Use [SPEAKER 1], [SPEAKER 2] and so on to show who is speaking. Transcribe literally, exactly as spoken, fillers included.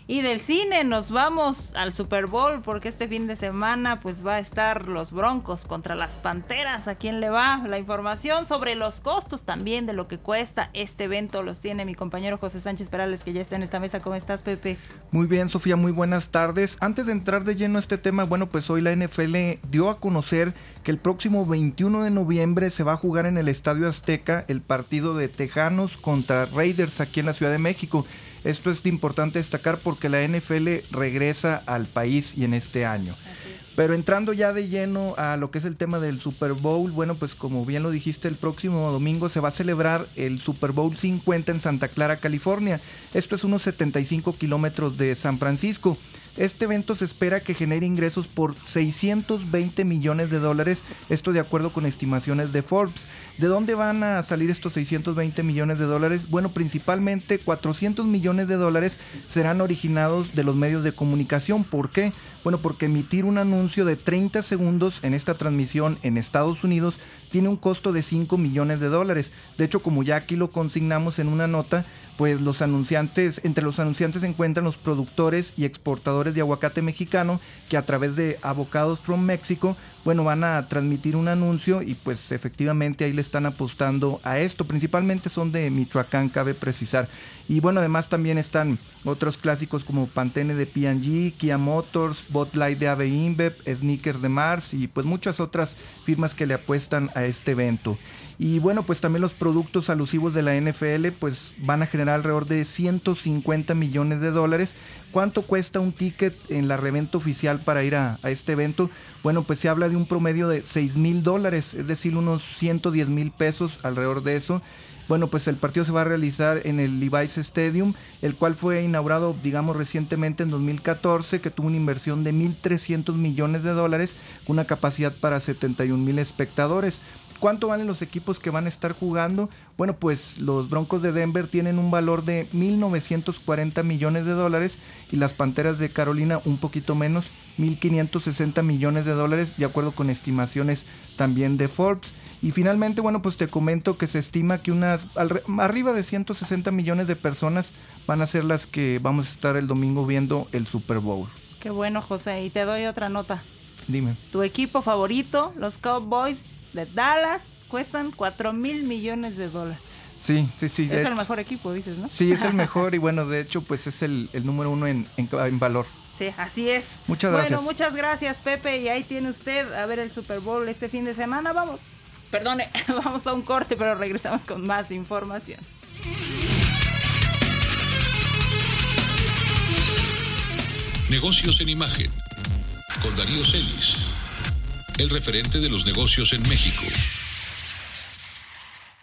[SPEAKER 1] Y del cine nos vamos al Super Bowl, porque este fin de semana pues va a estar los Broncos contra las Panteras. ¿A quién le va? La información sobre los costos también de lo que cuesta este evento los tiene mi compañero José Sánchez Perales, que ya está en esta mesa. ¿Cómo estás, Pepe?
[SPEAKER 2] Muy bien, Sofía, muy buenas tardes. Antes de entrar de lleno a este tema, bueno, pues hoy la N F L dio a conocer que el próximo veintiuno de noviembre se va a jugar en el Estadio Azteca el partido de Tejanos contra Raiders aquí en la Ciudad de México. Esto es importante destacar porque la N F L regresa al país y en este año. Pero entrando ya de lleno a lo que es el tema del Super Bowl, bueno, pues como bien lo dijiste, el próximo domingo se va a celebrar el Super Bowl cincuenta en Santa Clara, California. Esto es unos setenta y cinco kilómetros de San Francisco. Este evento se espera que genere ingresos por seiscientos veinte millones de dólares, esto de acuerdo con estimaciones de Forbes. ¿De dónde van a salir estos seiscientos veinte millones de dólares? Bueno, principalmente cuatrocientos millones de dólares serán originados de los medios de comunicación. ¿Por qué? Bueno, porque emitir un anuncio de treinta segundos en esta transmisión en Estados Unidos tiene un costo de cinco millones de dólares. De hecho, como ya aquí lo consignamos en una nota, pues los anunciantes, entre los anunciantes se encuentran los productores y exportadores de aguacate mexicano que a través de Avocados from Mexico, bueno, van a transmitir un anuncio y pues efectivamente ahí le están apostando a esto. Principalmente son de Michoacán, cabe precisar. Y bueno, además también están otros clásicos como Pantene de P and G, Kia Motors, Bud Light de A B I InBev, Snickers de Mars y pues muchas otras firmas que le apuestan a este evento. Y bueno, pues también los productos alusivos de la N F L pues van a generar alrededor de ciento cincuenta millones de dólares. ¿Cuánto cuesta un ticket en la reventa oficial para ir a, a este evento? Bueno, pues se habla de un promedio de seis mil dólares, es decir, unos ciento diez mil pesos alrededor de eso. Bueno, pues el partido se va a realizar en el Levi's Stadium, el cual fue inaugurado, digamos, recientemente en dos mil catorce, que tuvo una inversión de mil trescientos millones de dólares, con una capacidad para setenta y un mil espectadores. ¿Cuánto valen los equipos que van a estar jugando? Bueno, pues los Broncos de Denver tienen un valor de mil novecientos cuarenta millones de dólares y las Panteras de Carolina un poquito menos, mil quinientos sesenta millones de dólares, de acuerdo con estimaciones también de Forbes. Y finalmente, bueno, pues te comento que se estima que unas al, arriba de ciento sesenta millones de personas van a ser las que vamos a estar el domingo viendo el Super Bowl.
[SPEAKER 1] Qué bueno, José, y te doy otra nota.
[SPEAKER 2] Dime.
[SPEAKER 1] Tu equipo favorito, los Cowboys de Dallas, cuestan cuatro mil millones de dólares.
[SPEAKER 2] Sí, sí, sí.
[SPEAKER 1] Es
[SPEAKER 2] eh,
[SPEAKER 1] el mejor equipo, dices, ¿no?
[SPEAKER 2] Sí, es el mejor y bueno, de hecho, pues es el, el número uno en, en, en valor.
[SPEAKER 1] Sí, así es.
[SPEAKER 2] Muchas gracias.
[SPEAKER 1] Bueno, muchas gracias, Pepe, y ahí tiene usted a ver el Super Bowl este fin de semana. Vamos, perdone, vamos a un corte, pero regresamos con más información.
[SPEAKER 3] Negocios en imagen, con Darío Celis, el referente de los negocios en México.